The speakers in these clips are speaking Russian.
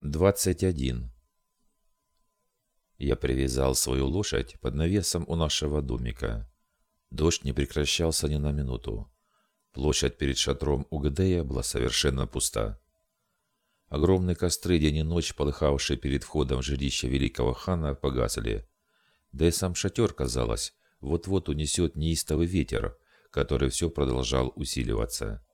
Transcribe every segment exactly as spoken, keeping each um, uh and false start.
двадцать один. Я привязал свою лошадь под навесом у нашего домика. Дождь не прекращался ни на минуту. Площадь перед шатром Угдея была совершенно пуста. Огромные костры день и ночь, полыхавшие перед входом в жилище великого хана, погасли. Да и сам шатер, казалось, вот-вот унесет неистовый ветер, который все продолжал усиливаться.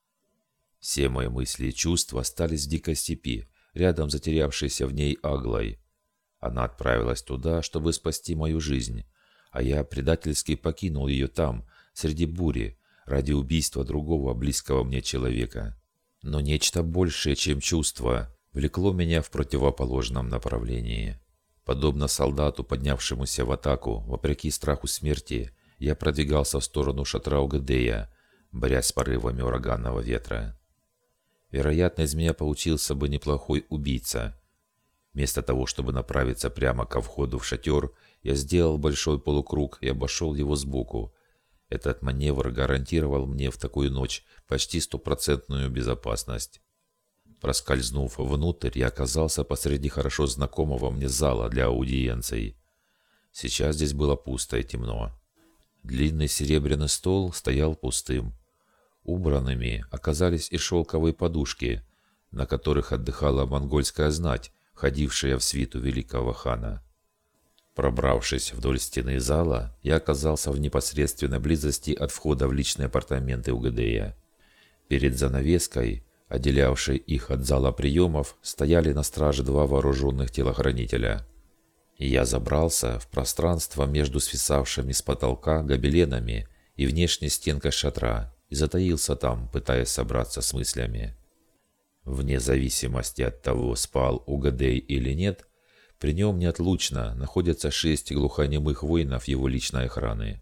Все мои мысли и чувства остались в дикой степи, рядом затерявшейся в ней Аглой. Она отправилась туда, чтобы спасти мою жизнь, а я предательски покинул ее там, среди бури, ради убийства другого близкого мне человека. Но нечто большее, чем чувство, влекло меня в противоположном направлении. Подобно солдату, поднявшемуся в атаку, вопреки страху смерти, я продвигался в сторону шатра Угдея, борясь с порывами ураганного ветра. Вероятно, из меня получился бы неплохой убийца. Вместо того, чтобы направиться прямо ко входу в шатер, я сделал большой полукруг и обошел его сбоку. Этот маневр гарантировал мне в такую ночь почти стопроцентную безопасность. Проскользнув внутрь, я оказался посреди хорошо знакомого мне зала для аудиенций. Сейчас здесь было пусто и темно. Длинный серебряный стол стоял пустым. Убранными оказались и шелковые подушки, на которых отдыхала монгольская знать, ходившая в свиту великого хана. Пробравшись вдоль стены зала, я оказался в непосредственной близости от входа в личные апартаменты Угдея. Перед занавеской, отделявшей их от зала приемов, стояли на страже два вооруженных телохранителя. Я забрался в пространство между свисавшими с потолка гобеленами и внешней стенкой шатра и затаился там, пытаясь собраться с мыслями. Вне зависимости от того, спал Угдей или нет, при нем неотлучно находятся шесть глухонемых воинов его личной охраны.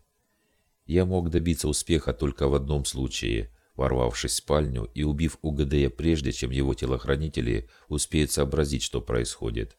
Я мог добиться успеха только в одном случае, ворвавшись в спальню и убив Угдея прежде, чем его телохранители успеют сообразить, что происходит.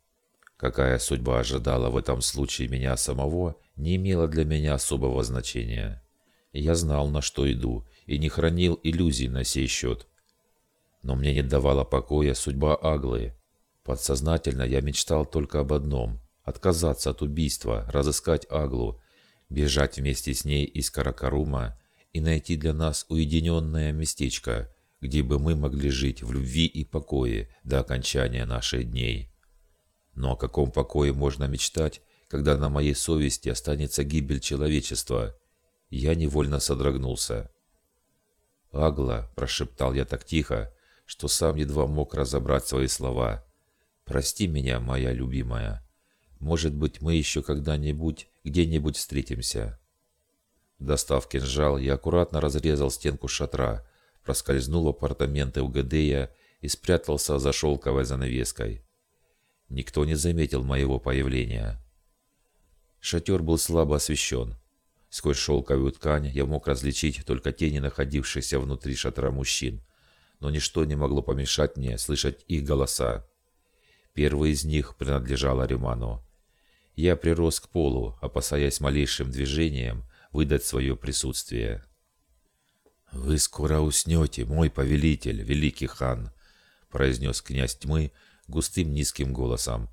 Какая судьба ожидала в этом случае меня самого, не имела для меня особого значения. Я знал, на что иду, и не хранил иллюзий на сей счет. Но мне не давала покоя судьба Аглы. Подсознательно я мечтал только об одном – отказаться от убийства, разыскать Аглу, бежать вместе с ней из Каракарума и найти для нас уединенное местечко, где бы мы могли жить в любви и покое до окончания наших дней. Но о каком покое можно мечтать, когда на моей совести останется гибель человечества? Я невольно содрогнулся. «Агла», – прошептал я так тихо, что сам едва мог разобрать свои слова. «Прости меня, моя любимая. Может быть, мы еще когда-нибудь где-нибудь встретимся». Достав кинжал, я аккуратно разрезал стенку шатра, проскользнул в апартаменты Угдея и спрятался за шелковой занавеской. Никто не заметил моего появления. Шатер был слабо освещен. Сквозь шелковую ткань я мог различить только тени находившихся внутри шатра мужчин, но ничто не могло помешать мне слышать их голоса. Первый из них принадлежал Ариману. Я прирос к полу, опасаясь малейшим движением выдать свое присутствие. «Вы скоро уснете, мой повелитель, великий хан», — произнес князь тьмы густым низким голосом.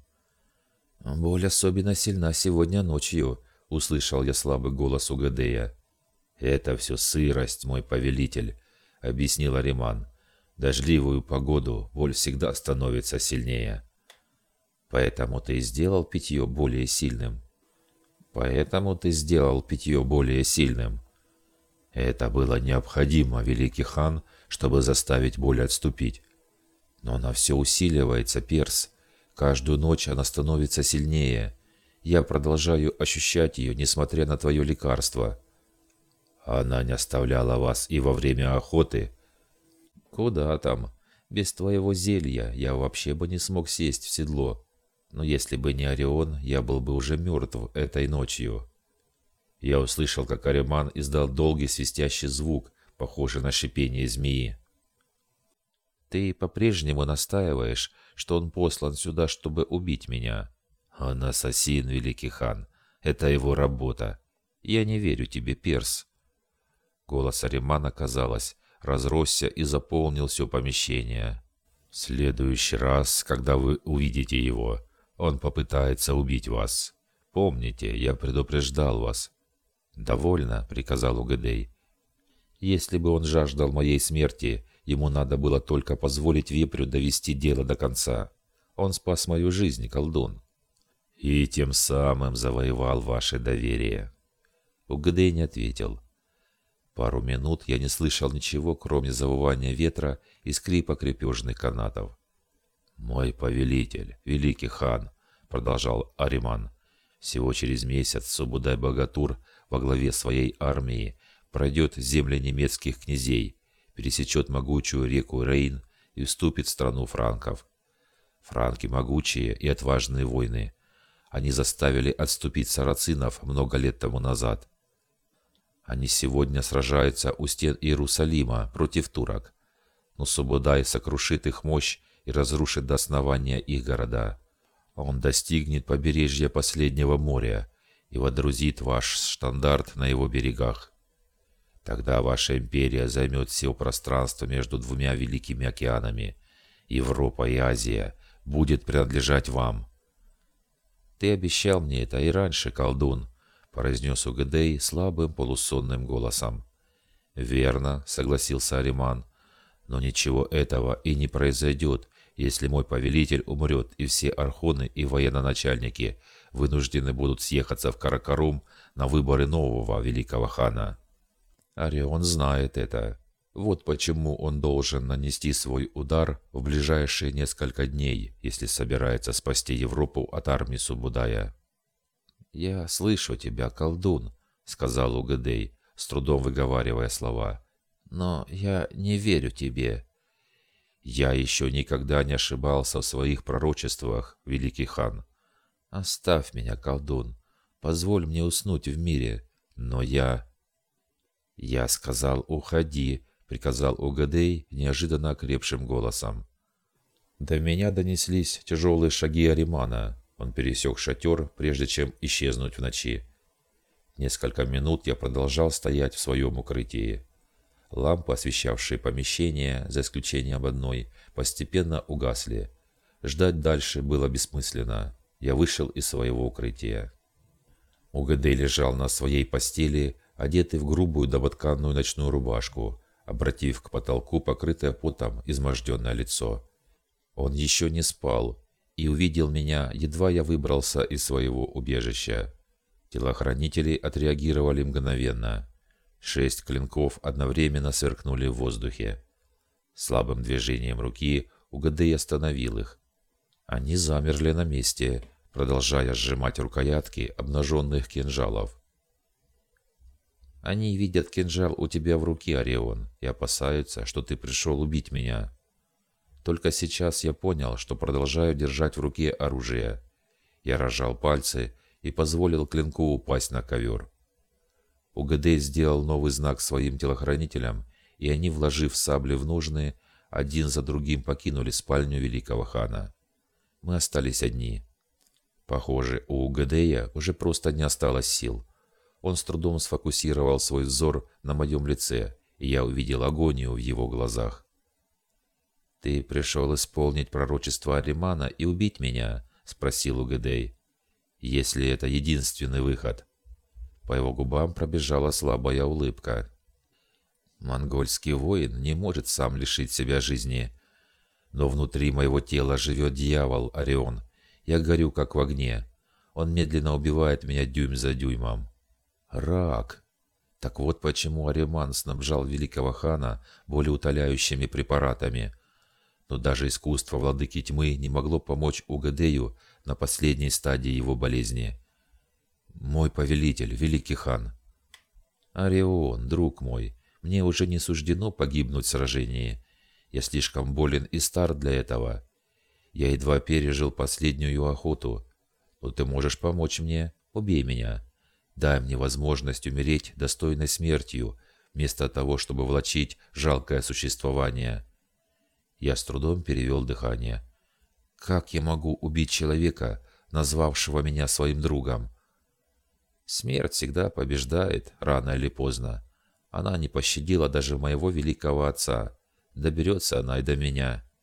«Боль особенно сильна сегодня ночью», — услышал я слабый голос Угдея. «Это все сырость, мой повелитель», — объяснил Ариман. «Дождливую погоду боль всегда становится сильнее». «Поэтому ты сделал питье более сильным». «Поэтому ты сделал питье более сильным». «Это было необходимо, великий хан, чтобы заставить боль отступить. Но она все усиливается, Перс. Каждую ночь она становится сильнее. Я продолжаю ощущать ее, несмотря на твое лекарство». «Она не оставляла вас и во время охоты?» «Куда там? Без твоего зелья я вообще бы не смог сесть в седло. Но если бы не Орион, я был бы уже мертв этой ночью». Я услышал, как Ариман издал долгий свистящий звук, похожий на шипение змеи. «Ты по-прежнему настаиваешь, что он послан сюда, чтобы убить меня?» «Он ассасин, великий хан. Это его работа. Я не верю тебе, Перс». Голос Аримана, казалось, разросся и заполнил все помещение. В следующий раз, когда вы увидите его, он попытается убить вас. Помните, я предупреждал вас». «Довольно», — приказал Угадей. «Если бы он жаждал моей смерти, ему надо было только позволить вепрю довести дело до конца. Он спас мою жизнь, колдун. И тем самым завоевал ваше доверие». Угадей не ответил. Пару минут я не слышал ничего, кроме завывания ветра и скрипа крепежных канатов. «Мой повелитель, великий хан», — продолжал Ариман, — «всего через месяц Субудай-Богатур во главе своей армии пройдет земли немецких князей, пересечет могучую реку Рейн и вступит в страну франков. Франки могучие и отважные воины. Они заставили отступить сарацинов много лет тому назад. Они сегодня сражаются у стен Иерусалима против турок, но Субудай сокрушит их мощь и разрушит до основания их города. Он достигнет побережья последнего моря и водрузит ваш штандарт на его берегах. Тогда ваша империя займет все пространство между двумя великими океанами. Европа и Азия будет принадлежать вам». «Ты обещал мне это и раньше, колдун», — произнес Угадей слабым полусонным голосом. «Верно», — согласился Ариман, — «но ничего этого и не произойдет, если мой повелитель умрет, и все архоны и военачальники вынуждены будут съехаться в Каракарум на выборы нового великого хана. Орион знает это. Вот почему он должен нанести свой удар в ближайшие несколько дней, если собирается спасти Европу от армии Субудая». «Я слышу тебя, колдун», — сказал Угадей, с трудом выговаривая слова. «Но я не верю тебе». «Я еще никогда не ошибался в своих пророчествах, великий хан. Оставь меня, колдун, позволь мне уснуть в мире, но я...» «Я сказал, уходи», — приказал Угадей неожиданно окрепшим голосом. До меня донеслись тяжелые шаги Аримана. Он пересек шатер, прежде чем исчезнуть в ночи. Несколько минут я продолжал стоять в своем укрытии. Лампы, освещавшие помещение, за исключением одной, постепенно угасли. Ждать дальше было бессмысленно. Я вышел из своего укрытия. Угадей лежал на своей постели, одетый в грубую домотканную ночную рубашку, обратив к потолку покрытое потом изможденное лицо. Он еще не спал и увидел меня, едва я выбрался из своего убежища. Телохранители отреагировали мгновенно. Шесть клинков одновременно сверкнули в воздухе. Слабым движением руки Угадей остановил их. Они замерли на месте, продолжая сжимать рукоятки обнаженных кинжалов. «Они видят кинжал у тебя в руке, Орион, и опасаются, что ты пришел убить меня. Только сейчас я понял, что продолжаю держать в руке оружие. Я разжал пальцы и позволил клинку упасть на ковер. Угадей сделал новый знак своим телохранителям, и они, вложив сабли в ножны, один за другим покинули спальню великого хана. Мы остались одни. Похоже, у Угадея уже просто не осталось сил. Он с трудом сфокусировал свой взор на моем лице, и я увидел агонию в его глазах. «Ты пришел исполнить пророчество Аримана и убить меня?» — спросил Угадей. «Если это единственный выход». По его губам пробежала слабая улыбка. «Монгольский воин не может сам лишить себя жизни. Но внутри моего тела живет дьявол, Орион. Я горю, как в огне. Он медленно убивает меня дюйм за дюймом». «Рак!» Так вот почему Ариман снабжал великого хана болеутоляющими препаратами. Но даже искусство владыки тьмы не могло помочь Угадею на последней стадии его болезни. «Мой повелитель, великий хан!» «Орион, друг мой, мне уже не суждено погибнуть в сражении. Я слишком болен и стар для этого. Я едва пережил последнюю охоту. Но ты можешь помочь мне? Убей меня. Дай мне возможность умереть достойной смертью, вместо того, чтобы влачить жалкое существование». Я с трудом перевел дыхание. «Как я могу убить человека, назвавшего меня своим другом?» «Смерть всегда побеждает, рано или поздно. Она не пощадила даже моего великого отца. Доберется она и до меня.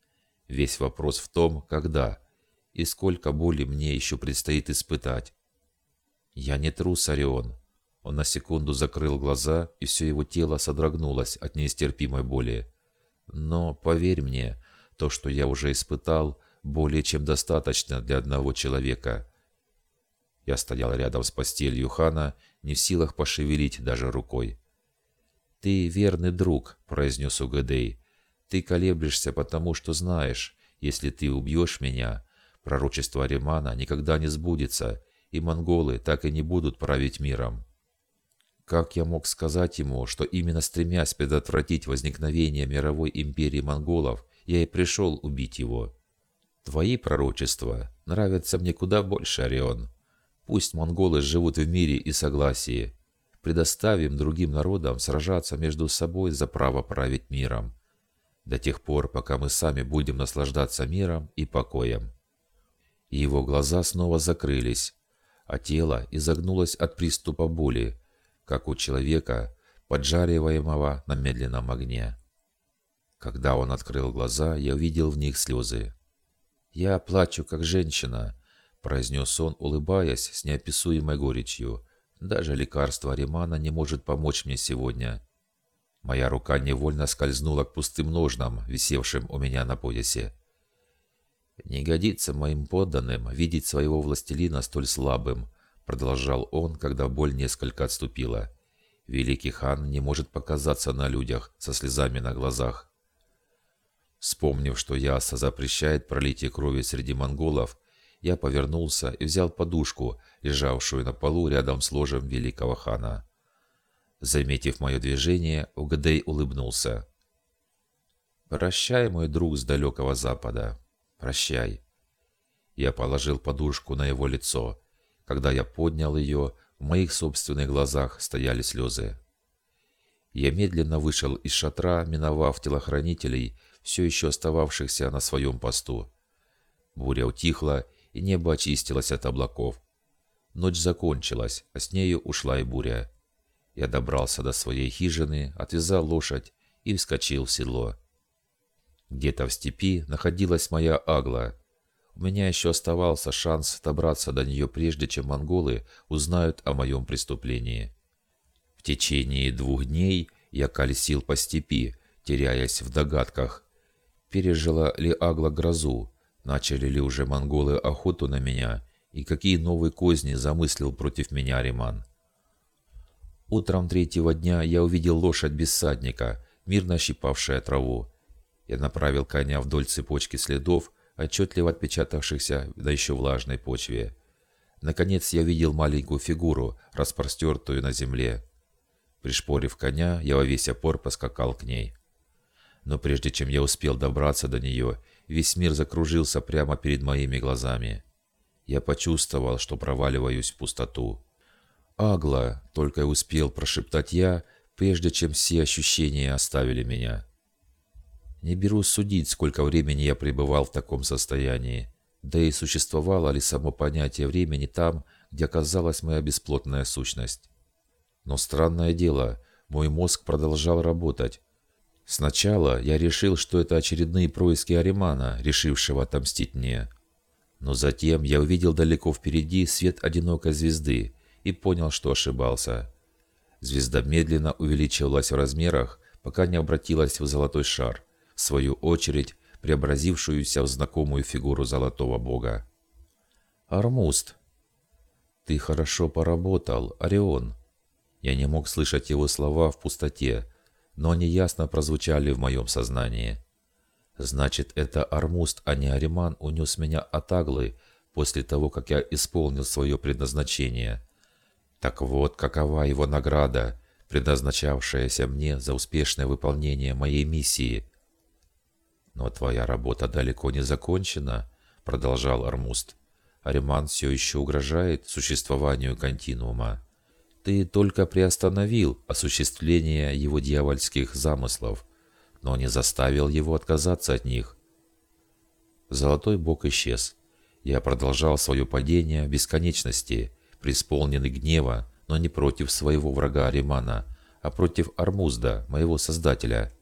Весь вопрос в том, когда и сколько боли мне еще предстоит испытать. Я не трус, Орион. Он на секунду закрыл глаза, и все его тело содрогнулось от нестерпимой боли. Но, поверь мне, то, что я уже испытал, более чем достаточно для одного человека. Я стоял рядом с постелью хана, не в силах пошевелить даже рукой. «Ты верный друг», — произнес Угадей. «Ты колеблешься потому, что знаешь, если ты убьешь меня, пророчество Аримана никогда не сбудется, и монголы так и не будут править миром». Как я мог сказать ему, что именно стремясь предотвратить возникновение мировой империи монголов, я и пришел убить его? Твои пророчества нравятся мне куда больше, Орион. Пусть монголы живут в мире и согласии. Предоставим другим народам сражаться между собой за право править миром. До тех пор, пока мы сами будем наслаждаться миром и покоем. И его глаза снова закрылись, а тело изогнулось от приступа боли, как у человека, поджариваемого на медленном огне. Когда он открыл глаза, я увидел в них слезы. «Я плачу, как женщина», — произнес он, улыбаясь с неописуемой горечью. «Даже лекарство Аримана не может помочь мне сегодня». Моя рука невольно скользнула к пустым ножнам, висевшим у меня на поясе. «Не годится моим подданным видеть своего властелина столь слабым», — продолжал он, когда боль несколько отступила. «Великий хан не может показаться на людях со слезами на глазах». Вспомнив, что Яса запрещает пролитие крови среди монголов, я повернулся и взял подушку, лежавшую на полу рядом с ложем великого хана. Заметив мое движение, Угадей улыбнулся. «Прощай, мой друг с далекого запада. Прощай». Я положил подушку на его лицо. Когда я поднял ее, в моих собственных глазах стояли слезы. Я медленно вышел из шатра, миновав телохранителей, все еще остававшихся на своем посту. Буря утихла, и небо очистилось от облаков. Ночь закончилась, а с нею ушла и буря. Я добрался до своей хижины, отвязал лошадь и вскочил в седло. Где-то в степи находилась моя Агла. У меня еще оставался шанс добраться до нее прежде, чем монголы узнают о моем преступлении. В течение двух дней я колесил по степи, теряясь в догадках, пережила ли Агла грозу, начали ли уже монголы охоту на меня и какие новые козни замыслил против меня Ариман. Утром третьего дня я увидел лошадь без всадника, мирно щипавшая траву. Я направил коня вдоль цепочки следов, отчетливо отпечатавшихся на еще влажной почве. Наконец я видел маленькую фигуру, распростертую на земле. Пришпорив коня, я во весь опор поскакал к ней. Но прежде чем я успел добраться до нее, весь мир закружился прямо перед моими глазами. Я почувствовал, что проваливаюсь в пустоту. «Агла!» — только и успел прошептать я, прежде чем все ощущения оставили меня. Не берусь судить, сколько времени я пребывал в таком состоянии, да и существовало ли само понятие времени там, где оказалась моя бесплотная сущность. Но странное дело, мой мозг продолжал работать. Сначала я решил, что это очередные происки Аримана, решившего отомстить мне. Но затем я увидел далеко впереди свет одинокой звезды и понял, что ошибался. Звезда медленно увеличивалась в размерах, пока не обратилась в золотой шар, в свою очередь преобразившуюся в знакомую фигуру золотого бога. «Армуст!» «Ты хорошо поработал, Орион!» Я не мог слышать его слова в пустоте, но они ясно прозвучали в моем сознании. Значит, это Армуст, а не Ариман унес меня от Аглы после того, как я исполнил свое предназначение. Так вот, какова его награда, предназначавшаяся мне за успешное выполнение моей миссии. «Но твоя работа далеко не закончена», — продолжал Армуст. «Ариман все еще угрожает существованию континуума. Ты только приостановил осуществление его дьявольских замыслов, но не заставил его отказаться от них». Золотой бог исчез. Я продолжал свое падение в бесконечности, преисполненный гнева, но не против своего врага Аримана, а против Армузда, моего создателя.